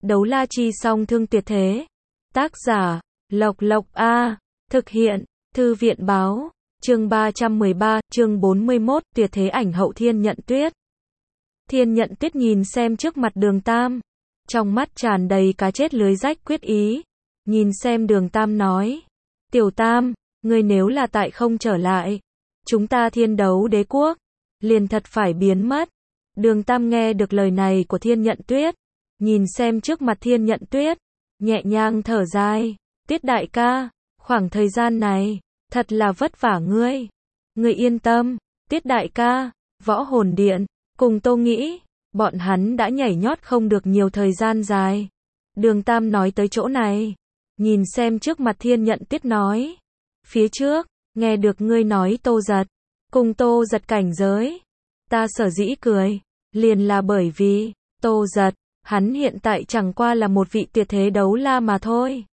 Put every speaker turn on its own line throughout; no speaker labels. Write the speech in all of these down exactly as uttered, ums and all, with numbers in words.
Đấu la chi song thương tuyệt thế. Tác giả, Lộc Lộc A. Thực hiện, Thư viện báo. Chương ba trăm mười ba, chương bốn mươi mốt, tuyệt thế ảnh hậu Thiên Nhận Tuyết. Thiên Nhận Tuyết nhìn xem trước mặt Đường Tam, trong mắt tràn đầy cá chết lưới rách quyết ý. Nhìn xem Đường Tam nói, Tiểu Tam, ngươi nếu là tại không trở lại, chúng ta Thiên Đấu Đế Quốc liền thật phải biến mất. Đường Tam nghe được lời này của Thiên Nhận Tuyết, nhìn xem trước mặt Thiên Nhận Tuyết, nhẹ nhàng thở dài, Tuyết đại ca, khoảng thời gian này, thật là vất vả ngươi. Ngươi yên tâm, Tuyết đại ca, Võ Hồn Điện, cùng Tô Nghĩ, bọn hắn đã nhảy nhót không được nhiều thời gian dài. Đường Tam nói tới chỗ này, nhìn xem trước mặt Thiên Nhận Tuyết nói, phía trước, nghe được ngươi nói Tô Giật, cùng Tô Giật cảnh giới. Ta sở dĩ cười, liền là bởi vì, Tô Giật, hắn hiện tại chẳng qua là một vị tuyệt thế đấu la mà thôi.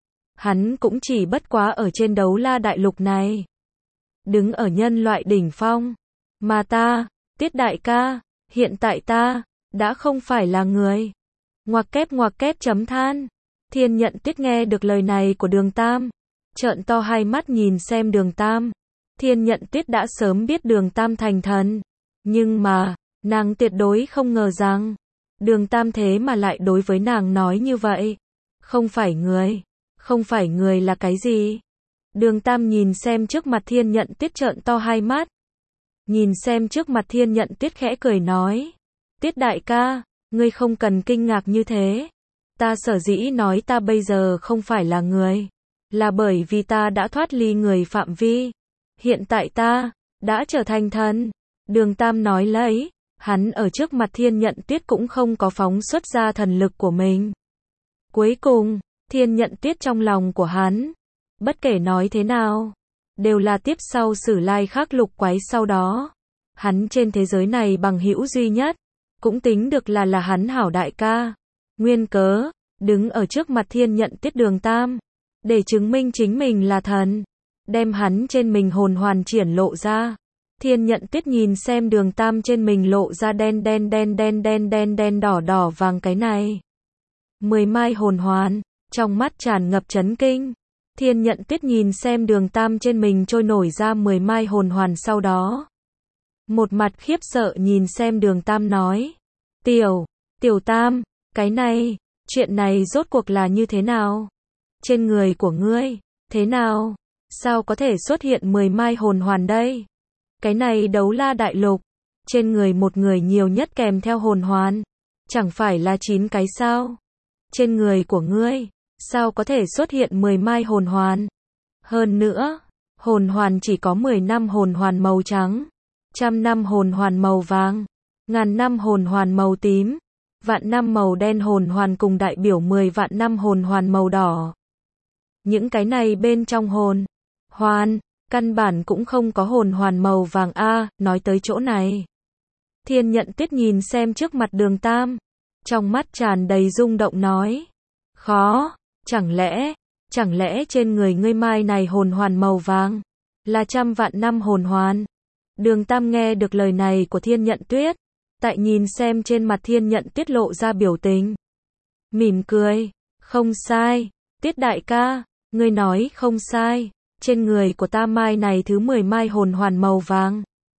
Hắn cũng chỉ bất quá ở trên đấu la đại lục này, đứng ở nhân loại đỉnh phong. Mà ta, Tuyết đại ca, hiện tại ta, đã không phải là người. Ngoặc kép ngoặc kép chấm than. Thiên Nhận Tuyết nghe được lời này của Đường Tam, trợn to hai mắt nhìn xem Đường Tam. Thiên Nhận Tuyết đã sớm biết Đường Tam thành thần, nhưng mà, nàng tuyệt đối không ngờ rằng, Đường Tam thế mà lại đối với nàng nói như vậy. Không phải người, không phải người là cái gì? Đường Tam nhìn xem trước mặt Thiên Nhận Tuyết trợn to hai mắt. Nhìn xem trước mặt Thiên Nhận Tuyết khẽ cười nói, Tuyết đại ca, ngươi không cần kinh ngạc như thế. Ta sở dĩ nói ta bây giờ không phải là người, là bởi vì ta đã thoát ly người phạm vi. Hiện tại ta, đã trở thành thần. Đường Tam nói lấy, hắn ở trước mặt Thiên Nhận Tuyết cũng không có phóng xuất ra thần lực của mình. Cuối cùng, Thiên Nhận Tuyết trong lòng của hắn, bất kể nói thế nào, đều là tiếp sau Sử Lai Khắc lục quái sau đó. Hắn trên thế giới này bằng hữu duy nhất, cũng tính được là là hắn hảo đại ca. Nguyên cớ, đứng ở trước mặt Thiên Nhận Tuyết Đường Tam, để chứng minh chính mình là thần, đem hắn trên mình hồn hoàn triển lộ ra. Thiên Nhận Tuyết nhìn xem Đường Tam trên mình lộ ra đen đen đen đen đen đen đen đỏ đỏ vàng cái này mười mai hồn hoàn, trong mắt tràn ngập chấn kinh. Thiên Nhận Tuyết nhìn xem Đường Tam trên mình trôi nổi ra mười mai hồn hoàn sau đó, một mặt khiếp sợ nhìn xem Đường Tam nói, Tiểu, Tiểu Tam, cái này, chuyện này rốt cuộc là như thế nào? Trên người của ngươi, thế nào? Sao có thể xuất hiện mười mai hồn hoàn đây? Cái này đấu la đại lục, trên người một người nhiều nhất kèm theo hồn hoàn, chẳng phải là chín cái sao? Trên người của ngươi, sao có thể xuất hiện mười mai hồn hoàn? Hơn nữa, hồn hoàn chỉ có mười năm hồn hoàn màu trắng, trăm năm hồn hoàn màu vàng, ngàn năm hồn hoàn màu tím, vạn năm màu đen hồn hoàn cùng đại biểu mười vạn năm hồn hoàn màu đỏ. Những cái này bên trong hồn hoàn, căn bản cũng không có hồn hoàn màu vàng a. Nói tới chỗ này, Thiên Nhận Tuyết nhìn xem trước mặt Đường Tam, trong mắt tràn đầy rung động nói, khó, chẳng lẽ, chẳng lẽ trên người ngươi mai này hồn hoàn màu vàng, là trăm vạn năm hồn hoàn? Đường Tam nghe được lời này của Thiên Nhận Tuyết, tại nhìn xem trên mặt Thiên Nhận Tuyết lộ ra biểu tình, mỉm cười, không sai, Tuyết đại ca, ngươi nói không sai, trên người của ta mai này thứ mười mai hồn hoàn màu vàng,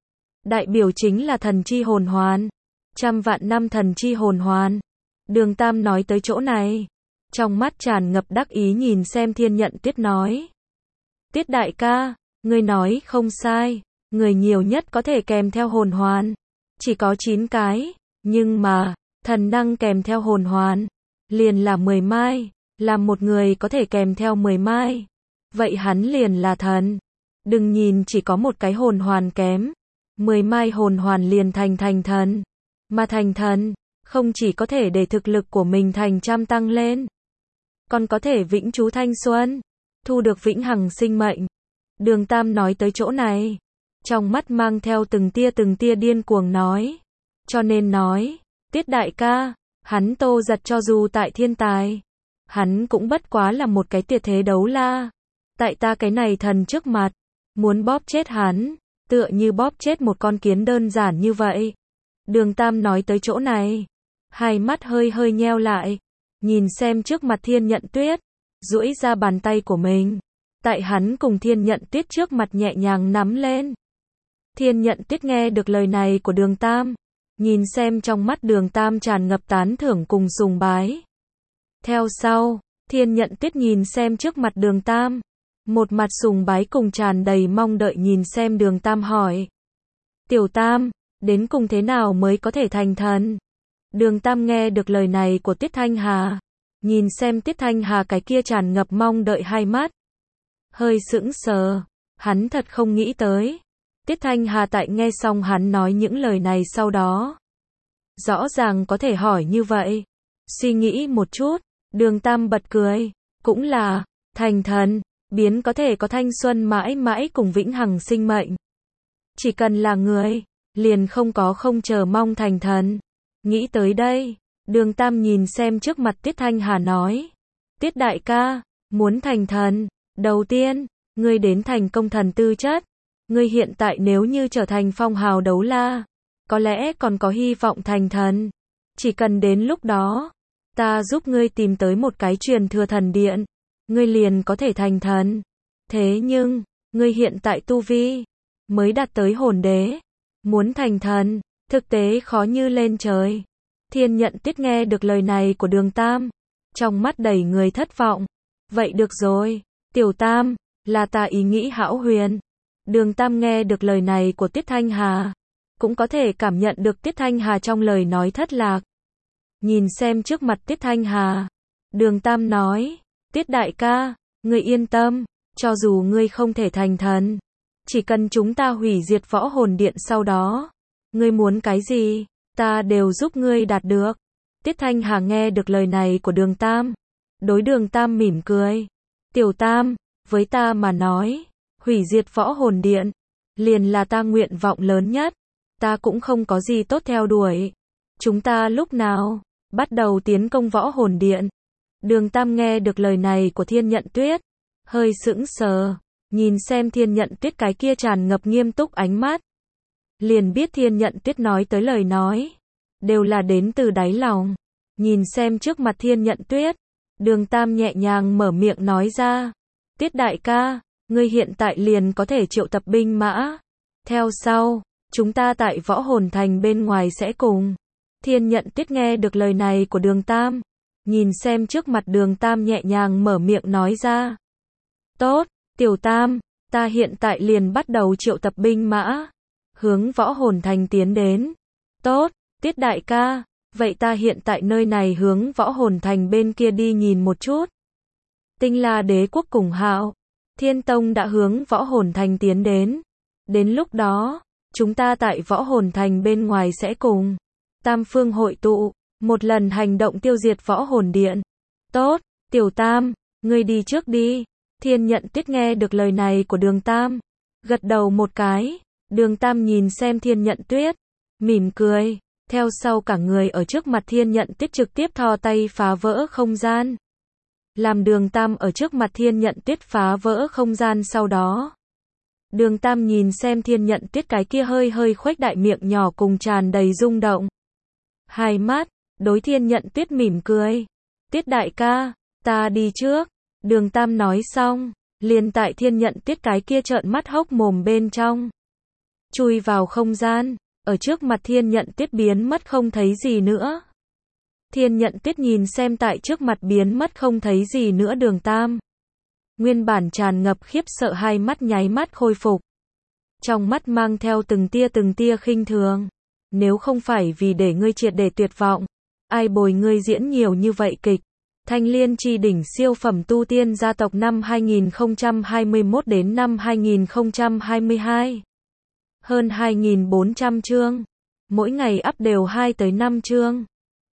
đại biểu chính là thần chi hồn hoàn, trăm vạn năm thần chi hồn hoàn. Đường Tam nói tới chỗ này, trong mắt tràn ngập đắc ý nhìn xem Thiên Nhận Tuyết nói, Tuyết đại ca, ngươi nói không sai, người nhiều nhất có thể kèm theo hồn hoàn, chỉ có chín cái, nhưng mà, thần năng kèm theo hồn hoàn, liền là mười mai, làm một người có thể kèm theo mười mai, vậy hắn liền là thần. Đừng nhìn chỉ có một cái hồn hoàn kém, mười mai hồn hoàn liền thành thành thần, mà thành thần, không chỉ có thể để thực lực của mình thành trăm tăng lên, còn có thể vĩnh trú thanh xuân, thu được vĩnh hằng sinh mệnh. Đường Tam nói tới chỗ này, trong mắt mang theo từng tia từng tia điên cuồng nói, cho nên nói, Tuyết đại ca, hắn Tô Giật cho dù tại thiên tài, hắn cũng bất quá là một cái tuyệt thế đấu la, tại ta cái này thần trước mặt, muốn bóp chết hắn, tựa như bóp chết một con kiến đơn giản như vậy. Đường Tam nói tới chỗ này, hai mắt hơi hơi nheo lại, nhìn xem trước mặt Thiên Nhận Tuyết, duỗi ra bàn tay của mình, tại hắn cùng Thiên Nhận Tuyết trước mặt nhẹ nhàng nắm lên. Thiên Nhận Tuyết nghe được lời này của Đường Tam, nhìn xem trong mắt Đường Tam tràn ngập tán thưởng cùng sùng bái. Theo sau, Thiên Nhận Tuyết nhìn xem trước mặt Đường Tam, một mặt sùng bái cùng tràn đầy mong đợi nhìn xem Đường Tam hỏi. Tiểu Tam, đến cùng thế nào mới có thể thành thần? Đường Tam nghe được lời này của Tiết Thanh Hà, nhìn xem Tiết Thanh Hà cái kia tràn ngập mong đợi hai mắt, hơi sững sờ, hắn thật không nghĩ tới. Tiết Thanh Hà tại nghe xong hắn nói những lời này sau đó, rõ ràng có thể hỏi như vậy. Suy nghĩ một chút, Đường Tam bật cười, cũng là, thành thần, biến có thể có thanh xuân mãi mãi cùng vĩnh hằng sinh mệnh. Chỉ cần là người, liền không có không chờ mong thành thần. Nghĩ tới đây, Đường Tam nhìn xem trước mặt Tiết Thanh Hà nói. Tiết đại ca, muốn thành thần, đầu tiên, ngươi đến thành công thần tư chất. Ngươi hiện tại nếu như trở thành phong hào đấu la, có lẽ còn có hy vọng thành thần. Chỉ cần đến lúc đó, ta giúp ngươi tìm tới một cái truyền thừa thần điện, ngươi liền có thể thành thần. Thế nhưng, ngươi hiện tại tu vi mới đạt tới hồn đế, muốn thành thần, thực tế khó như lên trời. Thiên Nhận Tuyết nghe được lời này của Đường Tam, trong mắt đầy người thất vọng. Vậy được rồi, Tiểu Tam, là ta ý nghĩ hão huyền. Đường Tam nghe được lời này của Tiết Thanh Hà, cũng có thể cảm nhận được Tiết Thanh Hà trong lời nói thất lạc. Nhìn xem trước mặt Tiết Thanh Hà, Đường Tam nói, Tiết đại ca, ngươi yên tâm, cho dù ngươi không thể thành thần, chỉ cần chúng ta hủy diệt võ hồn điện sau đó, ngươi muốn cái gì, ta đều giúp ngươi đạt được. Tiết Thanh Hà nghe được lời này của Đường Tam, đối Đường Tam mỉm cười. Tiểu Tam, với ta mà nói, hủy diệt võ hồn điện, liền là ta nguyện vọng lớn nhất, ta cũng không có gì tốt theo đuổi. Chúng ta lúc nào bắt đầu tiến công võ hồn điện? Đường Tam nghe được lời này của Thiên Nhận Tuyết, hơi sững sờ, nhìn xem Thiên Nhận Tuyết cái kia tràn ngập nghiêm túc ánh mắt, liền biết Thiên Nhận Tuyết nói tới lời nói, đều là đến từ đáy lòng. Nhìn xem trước mặt Thiên Nhận Tuyết, Đường Tam nhẹ nhàng mở miệng nói ra, Tiết đại ca, ngươi hiện tại liền có thể triệu tập binh mã. Theo sau, chúng ta tại võ hồn thành bên ngoài sẽ cùng. Thiên Nhận Tuyết nghe được lời này của Đường Tam, nhìn xem trước mặt Đường Tam nhẹ nhàng mở miệng nói ra. Tốt, Tiểu Tam, ta hiện tại liền bắt đầu triệu tập binh mã, hướng võ hồn thành tiến đến. Tốt, Tiết đại ca, vậy ta hiện tại nơi này hướng võ hồn thành bên kia đi nhìn một chút. Tinh La Đế quốc cùng Hạo Thiên Tông đã hướng võ hồn thành tiến đến. Đến lúc đó, chúng ta tại võ hồn thành bên ngoài sẽ cùng tam phương hội tụ, một lần hành động tiêu diệt võ hồn điện. Tốt, Tiểu Tam, ngươi đi trước đi. Thiên Nhận Tuyết nghe được lời này của Đường Tam, gật đầu một cái. Đường Tam nhìn xem Thiên Nhận Tuyết, mỉm cười, theo sau cả người ở trước mặt Thiên Nhận Tuyết trực tiếp thò tay phá vỡ không gian. Làm Đường Tam ở trước mặt Thiên Nhận Tuyết phá vỡ không gian sau đó, Đường Tam nhìn xem Thiên Nhận Tuyết cái kia hơi hơi khuếch đại miệng nhỏ cùng tràn đầy rung động hai mắt, đối Thiên Nhận Tuyết mỉm cười. Tiết đại ca, ta đi trước. Đường Tam nói xong, liền tại Thiên Nhận Tuyết cái kia trợn mắt hốc mồm bên trong, chui vào không gian, ở trước mặt Thiên Nhận Tuyết biến mất không thấy gì nữa. Thiên Nhận Tuyết nhìn xem tại trước mặt biến mất không thấy gì nữa Đường Tam, nguyên bản tràn ngập khiếp sợ hai mắt nháy mắt khôi phục, trong mắt mang theo từng tia từng tia khinh thường. Nếu không phải vì để ngươi triệt để tuyệt vọng, ai bồi ngươi diễn nhiều như vậy kịch. Thanh Liên Chi đỉnh siêu phẩm tu tiên gia tộc năm hai nghìn không trăm hai mươi mốt đến năm hai nghìn không trăm hai mươi hai. Hơn hai nghìn bốn trăm chương. Mỗi ngày up đều hai tới năm chương.